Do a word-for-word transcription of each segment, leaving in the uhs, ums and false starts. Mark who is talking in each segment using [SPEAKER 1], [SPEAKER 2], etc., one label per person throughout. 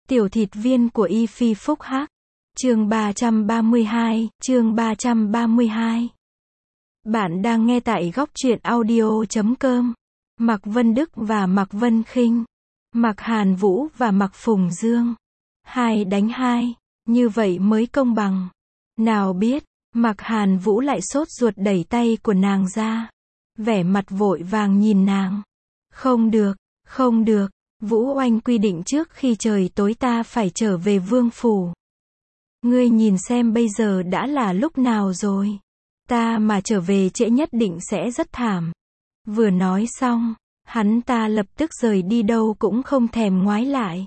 [SPEAKER 1] Tiểu thịt viên của Y Phi Phúc Hắc. Chương ba trăm ba mươi hai, chương ba trăm ba mươi hai. Bạn đang nghe tại góc truyện audio chấm com. Mạc Vân Đức và Mạc Vân Khinh. Mạc Hàn Vũ và Mạc Phùng Dương. Hai đánh hai, như vậy mới công bằng. Nào biết, Mạc Hàn Vũ lại sốt ruột đẩy tay của nàng ra. Vẻ mặt vội vàng nhìn nàng. Không được, không được. Vũ Oanh quy định trước khi trời tối ta phải trở về vương phủ. Ngươi nhìn xem bây giờ đã là lúc nào rồi. Ta mà trở về trễ nhất định sẽ rất thảm. Vừa nói xong, hắn ta lập tức rời đi đâu cũng không thèm ngoái lại.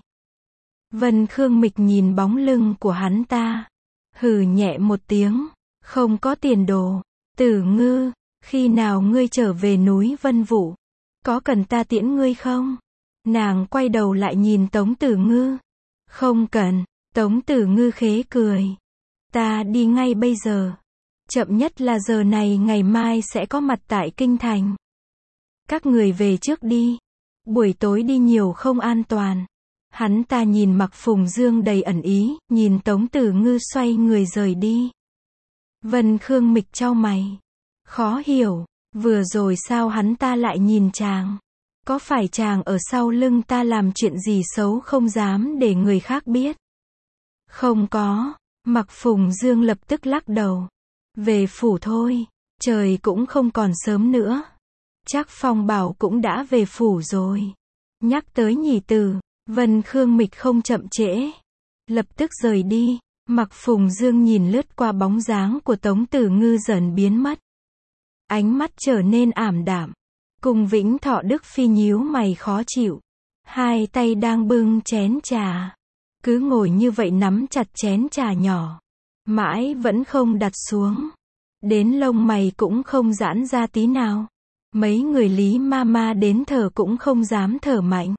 [SPEAKER 1] Vân Khương Mịch nhìn bóng lưng của hắn ta. Hừ nhẹ một tiếng. Không có tiền đồ. Tử Ngư, khi nào ngươi trở về núi Vân Vũ? Có cần ta tiễn ngươi không? Nàng quay đầu lại nhìn Tống Tử Ngư. Không cần. Tống Tử Ngư khế cười. Ta đi ngay bây giờ. Chậm nhất là giờ này ngày mai sẽ có mặt tại Kinh Thành. Các người về trước đi. Buổi tối đi nhiều không an toàn. Hắn ta nhìn Mạc Phùng Dương đầy ẩn ý, nhìn Tống Tử Ngư xoay người rời đi. Vân Khương Mịch chau mày. Khó hiểu, vừa rồi sao hắn ta lại nhìn chàng? Có phải chàng ở sau lưng ta làm chuyện gì xấu không dám để người khác biết? Không có. Mạc Phùng Dương lập tức lắc đầu. Về phủ thôi, trời cũng không còn sớm nữa. Chắc Phong Bảo cũng đã về phủ rồi. Nhắc tới nhị tử, Vân Khương Mịch không chậm trễ. Lập tức rời đi. Mạc Phùng Dương nhìn lướt qua bóng dáng của Tống Tử Ngư dần biến mất. Ánh mắt trở nên ảm đạm. Cùng Vĩnh Thọ Đức Phi nhíu mày khó chịu. Hai tay đang bưng chén trà. Cứ ngồi như vậy nắm chặt chén trà nhỏ. Mãi vẫn không đặt xuống. Đến lông mày cũng không giãn ra tí nào. Mấy người Lý Mama đến thở cũng không dám thở mạnh.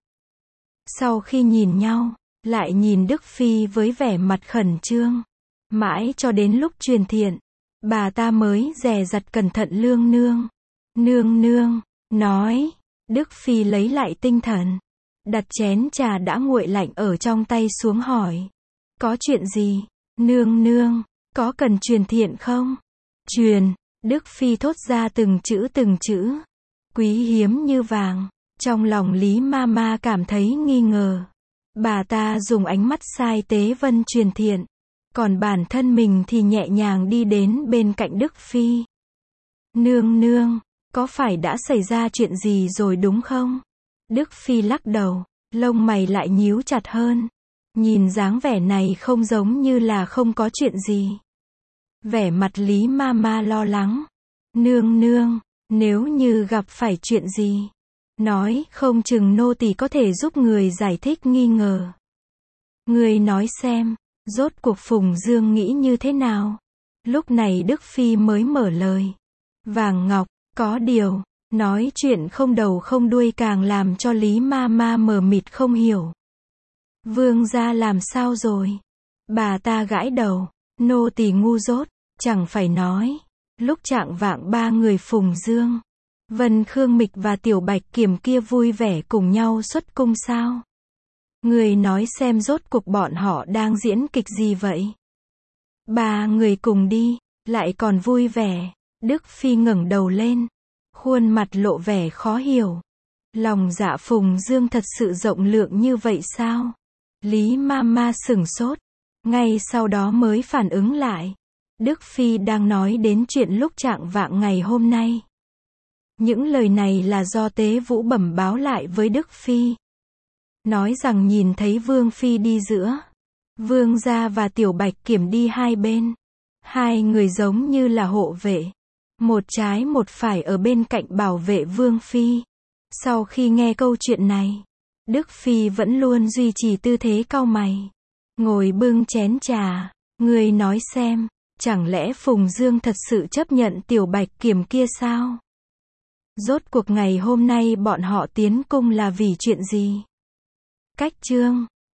[SPEAKER 1] Sau khi nhìn nhau, lại nhìn Đức Phi với vẻ mặt khẩn trương. Mãi cho đến lúc truyền thiện, bà ta mới dè dặt cẩn thận lương nương. Nương nương, nói. Đức Phi lấy lại tinh thần. Đặt chén trà đã nguội lạnh ở trong tay xuống hỏi. Có chuyện gì? Nương nương, có cần truyền thiện không? Truyền. Đức Phi thốt ra từng chữ từng chữ. Quý hiếm như vàng. Trong lòng Lý Mama cảm thấy nghi ngờ. Bà ta dùng ánh mắt sai tế vân truyền thiện. Còn bản thân mình thì nhẹ nhàng đi đến bên cạnh Đức Phi. Nương nương, có phải đã xảy ra chuyện gì rồi đúng không? Đức Phi lắc đầu, lông mày lại nhíu chặt hơn. Nhìn dáng vẻ này không giống như là không có chuyện gì. Vẻ mặt Lý Mama lo lắng. Nương nương, nếu như gặp phải chuyện gì, nói không chừng nô tỳ có thể giúp người giải thích nghi ngờ. Người nói xem, rốt cuộc Phùng Dương nghĩ như thế nào? Lúc này Đức Phi mới mở lời. Vàng Ngọc, có điều, nói chuyện không đầu không đuôi càng làm cho Lý Mama mờ mịt không hiểu. Vương gia làm sao rồi? Bà ta gãi đầu. Nô tỳ ngu dốt, chẳng phải nói. Lúc trạng vạng ba người Phùng Dương, Vân Khương Mịch và Tiểu Bạch Kiểm kia vui vẻ cùng nhau xuất cung sao? Người nói xem rốt cuộc bọn họ đang diễn kịch gì vậy? Ba người cùng đi, lại còn vui vẻ. Đức Phi ngẩng đầu lên, khuôn mặt lộ vẻ khó hiểu. Lòng dạ Phùng Dương thật sự rộng lượng như vậy sao? Lý Mama sửng sốt, ngay sau đó mới phản ứng lại. Đức Phi đang nói đến chuyện lúc trạng vạng ngày hôm nay. Những lời này là do Tế Vũ bẩm báo lại với Đức Phi. Nói rằng nhìn thấy Vương Phi đi giữa. Vương gia và Tiểu Bạch Kiểm đi hai bên. Hai người giống như là hộ vệ. Một trái một phải ở bên cạnh bảo vệ Vương Phi. Sau khi nghe câu chuyện này, Đức Phi vẫn luôn duy trì tư thế cau mày. Ngồi bưng chén trà. Người nói xem, chẳng lẽ Phùng Dương thật sự chấp nhận Tiểu Bạch Kiểm kia sao? Rốt cuộc ngày hôm nay bọn họ tiến cung là vì chuyện gì? Cách chương